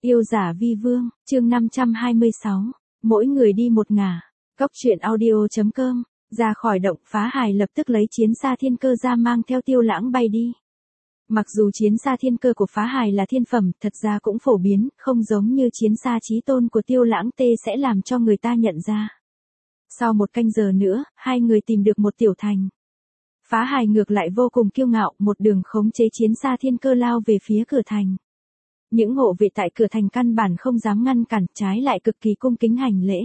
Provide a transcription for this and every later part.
Yêu giả vi vương, chương 526. Mỗi người đi một ngả. Cốc truyện audio.com. Ra khỏi động, Phá Hải lập tức lấy chiến xa thiên cơ ra mang theo Tiêu Lãng bay đi. Mặc dù chiến xa thiên cơ của Phá Hải là thiên phẩm, thật ra cũng phổ biến, không giống như chiến xa chí tôn của Tiêu Lãng sẽ làm cho người ta nhận ra. Sau một canh giờ nữa, hai người tìm được một tiểu thành. Phá Hải ngược lại vô cùng kiêu ngạo, một đường khống chế chiến xa thiên cơ lao về phía cửa thành. Những hộ vệ tại cửa thành căn bản không dám ngăn cản, trái lại cực kỳ cung kính hành lễ.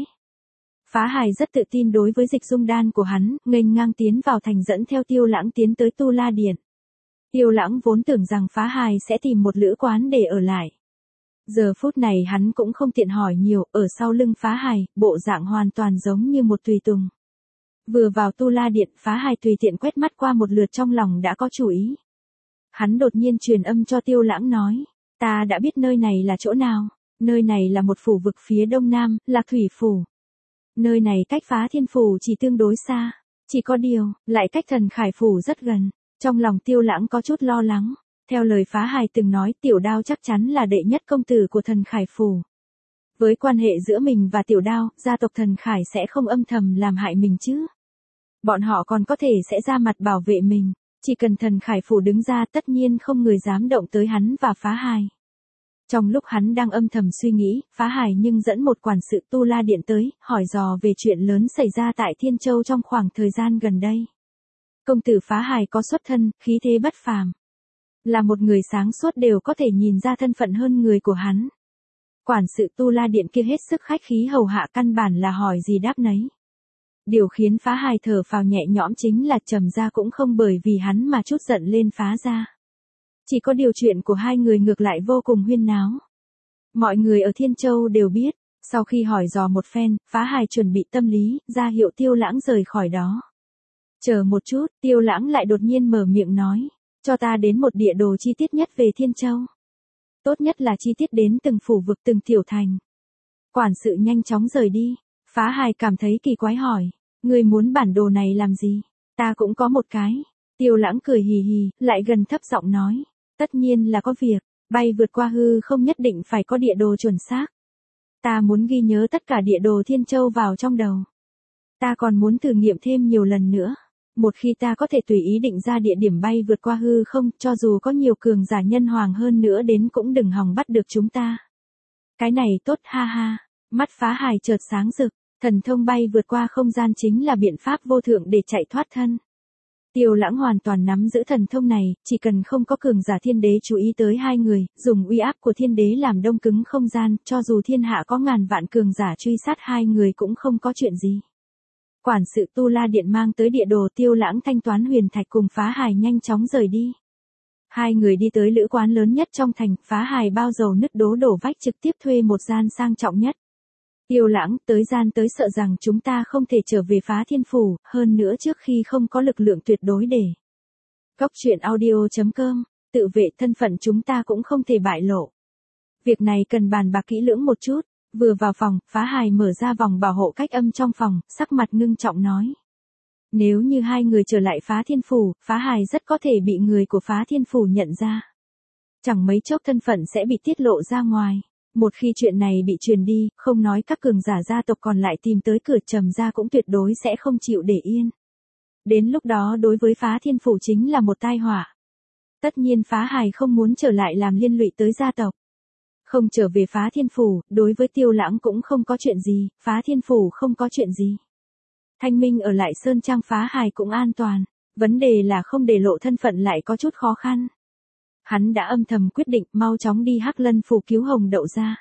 Phá Hải rất tự tin đối với dịch dung đan của hắn, nghênh ngang tiến vào thành dẫn theo Tiêu Lãng tiến tới Tu La Điện. Tiêu Lãng vốn tưởng rằng Phá Hải sẽ tìm một lữ quán để ở lại. Giờ phút này hắn cũng không tiện hỏi nhiều, ở sau lưng Phá Hải, bộ dạng hoàn toàn giống như một tùy tùng. Vừa vào Tu La Điện, Phá Hải tùy tiện quét mắt qua một lượt trong lòng đã có chủ ý. Hắn đột nhiên truyền âm cho Tiêu Lãng nói, ta đã biết nơi này là chỗ nào, nơi này là một phủ vực phía đông nam, Lạc Thủy Phủ. Nơi này cách Phá Thiên Phủ chỉ tương đối xa, chỉ có điều, lại cách Thần Khải Phủ rất gần. Trong lòng Tiêu Lãng có chút lo lắng, theo lời Phá Hải từng nói Tiểu Đao chắc chắn là đệ nhất công tử của Thần Khải Phủ. Với quan hệ giữa mình và Tiểu Đao, gia tộc Thần Khải sẽ không âm thầm làm hại mình chứ. Bọn họ còn có thể sẽ ra mặt bảo vệ mình, chỉ cần Thần Khải Phủ đứng ra tất nhiên không người dám động tới hắn và Phá Hải. Trong lúc hắn đang âm thầm suy nghĩ, Phá Hải nhưng dẫn một quản sự Tu La Điện tới, hỏi dò về chuyện lớn xảy ra tại Thiên Châu trong khoảng thời gian gần đây. Công tử Phá Hải có xuất thân, khí thế bất phàm. Là một người sáng suốt đều có thể nhìn ra thân phận hơn người của hắn. Quản sự Tu La Điện kia hết sức khách khí hầu hạ, căn bản là hỏi gì đáp nấy. Điều khiến Phá Hải thở phào nhẹ nhõm chính là Trầm gia cũng không bởi vì hắn mà chút giận lên Phá gia. Chỉ có điều chuyện của hai người ngược lại vô cùng huyên náo. Mọi người ở Thiên Châu đều biết, sau khi hỏi dò một phen, Phá Hải chuẩn bị tâm lý, ra hiệu Tiêu Lãng rời khỏi đó. Chờ một chút, Tiêu Lãng lại đột nhiên mở miệng nói, cho ta đến một địa đồ chi tiết nhất về Thiên Châu. Tốt nhất là chi tiết đến từng phủ vực, từng tiểu thành. Quản sự nhanh chóng rời đi. Phá Hải cảm thấy kỳ quái hỏi, ngươi muốn bản đồ này làm gì? Ta cũng có một cái. Tiêu Lãng cười hì hì, lại gần thấp giọng nói, tất nhiên là có việc, bay vượt qua hư không nhất định phải có địa đồ chuẩn xác. Ta muốn ghi nhớ tất cả địa đồ Thiên Châu vào trong đầu. Ta còn muốn thử nghiệm thêm nhiều lần nữa. Một khi ta có thể tùy ý định ra địa điểm bay vượt qua hư không, cho dù có nhiều cường giả nhân hoàng hơn nữa đến cũng đừng hòng bắt được chúng ta. Cái này tốt ha ha. Mắt Phá Hải chợt sáng rực, thần thông bay vượt qua không gian chính là biện pháp vô thượng để chạy thoát thân. Tiêu Lãng hoàn toàn nắm giữ thần thông này, chỉ cần không có cường giả thiên đế chú ý tới hai người, dùng uy áp của thiên đế làm đông cứng không gian, cho dù thiên hạ có ngàn vạn cường giả truy sát hai người cũng không có chuyện gì. Quản sự Tu La Điện mang tới địa đồ, Tiêu Lãng thanh toán huyền thạch cùng Phá Hải nhanh chóng rời đi. Hai người đi tới lữ quán lớn nhất trong thành, Phá Hải bao dầu nứt đổ vách trực tiếp thuê một gian sang trọng nhất. Tiêu Lãng, tới gian tới sợ rằng chúng ta không thể trở về Phá Thiên Phủ, hơn nữa trước khi không có lực lượng tuyệt đối để. Cốc truyện audio.com, tự vệ thân phận chúng ta cũng không thể bại lộ. Việc này cần bàn bạc kỹ lưỡng một chút. Vừa vào phòng, Phá Hải mở ra vòng bảo hộ cách âm trong phòng, sắc mặt ngưng trọng nói. Nếu như hai người trở lại Phá Thiên Phủ, Phá Hải rất có thể bị người của Phá Thiên Phủ nhận ra. Chẳng mấy chốc thân phận sẽ bị tiết lộ ra ngoài. Một khi chuyện này bị truyền đi, không nói các cường giả gia tộc còn lại tìm tới cửa, Trầm gia cũng tuyệt đối sẽ không chịu để yên. Đến lúc đó đối với Phá Thiên Phủ chính là một tai họa. Tất nhiên Phá Hải không muốn trở lại làm liên lụy tới gia tộc. Không trở về Phá Thiên Phủ, đối với Tiêu Lãng cũng không có chuyện gì, Phá Thiên Phủ không có chuyện gì. Thanh Minh ở lại Sơn Trang Phá Hải cũng an toàn, vấn đề là không để lộ thân phận lại có chút khó khăn. Hắn đã âm thầm quyết định mau chóng đi Hắc Lân Phủ cứu Hồng Đậu gia.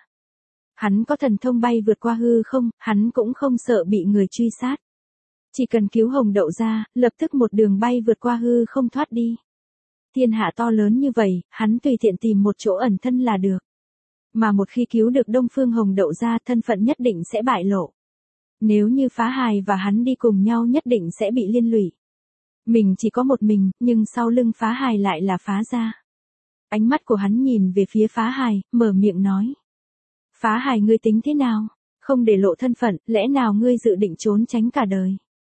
Hắn có thần thông bay vượt qua hư không, hắn cũng không sợ bị người truy sát. Chỉ cần cứu Hồng Đậu gia, lập tức một đường bay vượt qua hư không thoát đi. Thiên hạ to lớn như vậy, hắn tùy tiện tìm một chỗ ẩn thân là được. Mà một khi cứu được Đông Phương Hồng Đậu gia, thân phận nhất định sẽ bại lộ. Nếu như Phá Hải và hắn đi cùng nhau nhất định sẽ bị liên lụy. Mình chỉ có một mình, nhưng sau lưng Phá Hải lại là Phá gia. Ánh mắt của hắn nhìn về phía Phá Hải, mở miệng nói. Phá Hải, ngươi tính thế nào? Không để lộ thân phận, lẽ nào ngươi dự định trốn tránh cả đời?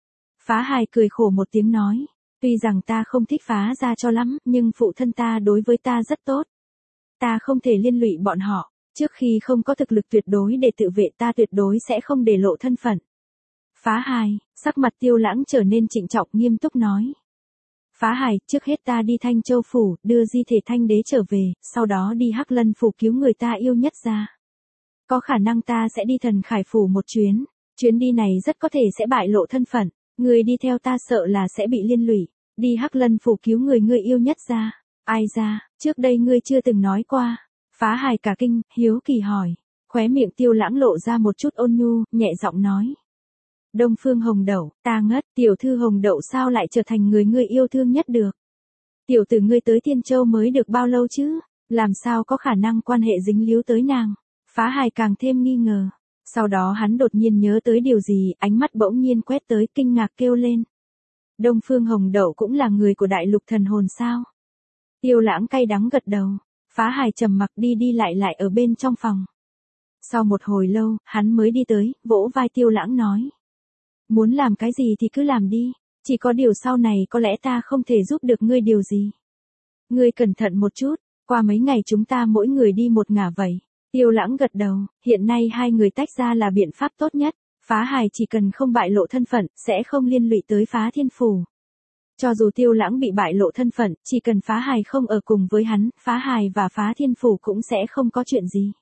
Phá Hải cười khổ một tiếng nói. Tuy rằng ta không thích Phá gia cho lắm, nhưng phụ thân ta đối với ta rất tốt. Ta không thể liên lụy bọn họ. Trước khi không có thực lực tuyệt đối để tự vệ ta tuyệt đối sẽ không để lộ thân phận. Phá hài, sắc mặt Tiêu Lãng trở nên trịnh trọng nghiêm túc nói. Phá hài, trước hết ta đi Thanh Châu Phủ, đưa di thể Thanh Đế trở về, sau đó đi Hắc Lân Phủ cứu người ta yêu nhất ra. Có khả năng ta sẽ đi Thần Khải Phủ một chuyến, chuyến đi này rất có thể sẽ bại lộ thân phận, người đi theo ta sợ là sẽ bị liên lụy, đi Hắc Lân Phủ cứu người ngươi yêu nhất ra. Ai ra, trước đây ngươi chưa từng nói qua. Phá hài cả kinh, hiếu kỳ hỏi, khóe miệng Tiêu Lãng lộ ra một chút ôn nhu, nhẹ giọng nói. Đông Phương Hồng Đậu, ta ngất, tiểu thư Hồng Đậu sao lại trở thành người ngươi yêu thương nhất được? Tiểu tử ngươi tới Thiên Châu mới được bao lâu chứ? Làm sao có khả năng quan hệ dính líu tới nàng? Phá hài càng thêm nghi ngờ. Sau đó hắn đột nhiên nhớ tới điều gì, ánh mắt bỗng nhiên quét tới, kinh ngạc kêu lên. Đông Phương Hồng Đậu cũng là người của đại lục thần hồn sao? Tiêu Lãng cay đắng gật đầu. Phá hài trầm mặc đi đi lại ở bên trong phòng. Sau một hồi lâu, hắn mới đi tới, vỗ vai Tiêu Lãng nói. Muốn làm cái gì thì cứ làm đi, chỉ có điều sau này có lẽ ta không thể giúp được ngươi điều gì. Ngươi cẩn thận một chút, qua mấy ngày chúng ta mỗi người đi một ngả vậy. Tiêu Lãng gật đầu, hiện nay hai người tách ra là biện pháp tốt nhất, Phá hài chỉ cần không bại lộ thân phận, sẽ không liên lụy tới Phá Thiên Phủ. Cho dù Tiêu Lãng bị bại lộ thân phận, chỉ cần Phá hài không ở cùng với hắn, Phá hài và Phá Thiên Phủ cũng sẽ không có chuyện gì.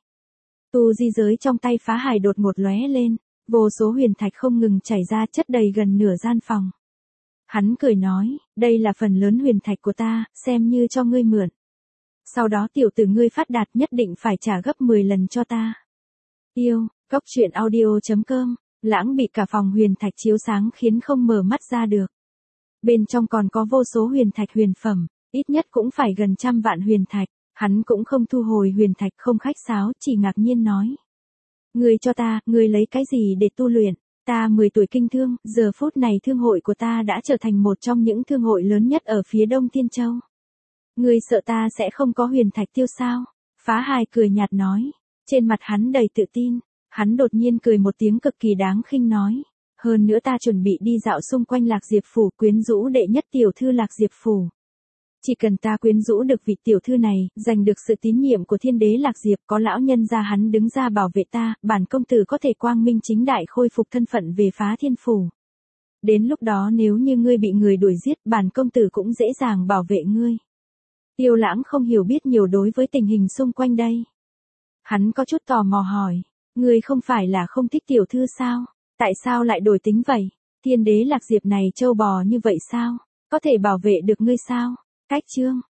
Tu di giới trong tay Phá hài đột ngột lóe lên. Vô số huyền thạch không ngừng chảy ra chất đầy gần nửa gian phòng. Hắn cười nói, đây là phần lớn huyền thạch của ta, xem như cho ngươi mượn. Sau đó tiểu tử ngươi phát đạt nhất định phải trả gấp 10 lần cho ta. Yêu, cốc truyện audio.com, Lãng bị cả phòng huyền thạch chiếu sáng khiến không mở mắt ra được. Bên trong còn có vô số huyền thạch huyền phẩm, ít nhất cũng phải gần 100 vạn huyền thạch. Hắn cũng không thu hồi huyền thạch không khách sáo, chỉ ngạc nhiên nói. Ngươi cho ta, ngươi lấy cái gì để tu luyện? Ta 10 tuổi kinh thương, giờ phút này thương hội của ta đã trở thành một trong những thương hội lớn nhất ở phía đông Thiên Châu. Ngươi sợ ta sẽ không có huyền thạch tiêu sao? Phá hài cười nhạt nói. Trên mặt hắn đầy tự tin, hắn đột nhiên cười một tiếng cực kỳ đáng khinh nói. Hơn nữa ta chuẩn bị đi dạo xung quanh Lạc Diệp Phủ quyến rũ đệ nhất tiểu thư Lạc Diệp Phủ. Chỉ cần ta quyến rũ được vị tiểu thư này, giành được sự tín nhiệm của Thiên Đế Lạc Diệp, có lão nhân gia hắn đứng ra bảo vệ ta, bản công tử có thể quang minh chính đại khôi phục thân phận về Phá Thiên Phủ. Đến lúc đó nếu như ngươi bị người đuổi giết, bản công tử cũng dễ dàng bảo vệ ngươi. Tiêu Lãng không hiểu biết nhiều đối với tình hình xung quanh đây. Hắn có chút tò mò hỏi, ngươi không phải là không thích tiểu thư sao? Tại sao lại đổi tính vậy? Thiên Đế Lạc Diệp này trâu bò như vậy sao? Có thể bảo vệ được ngươi sao? Cách chương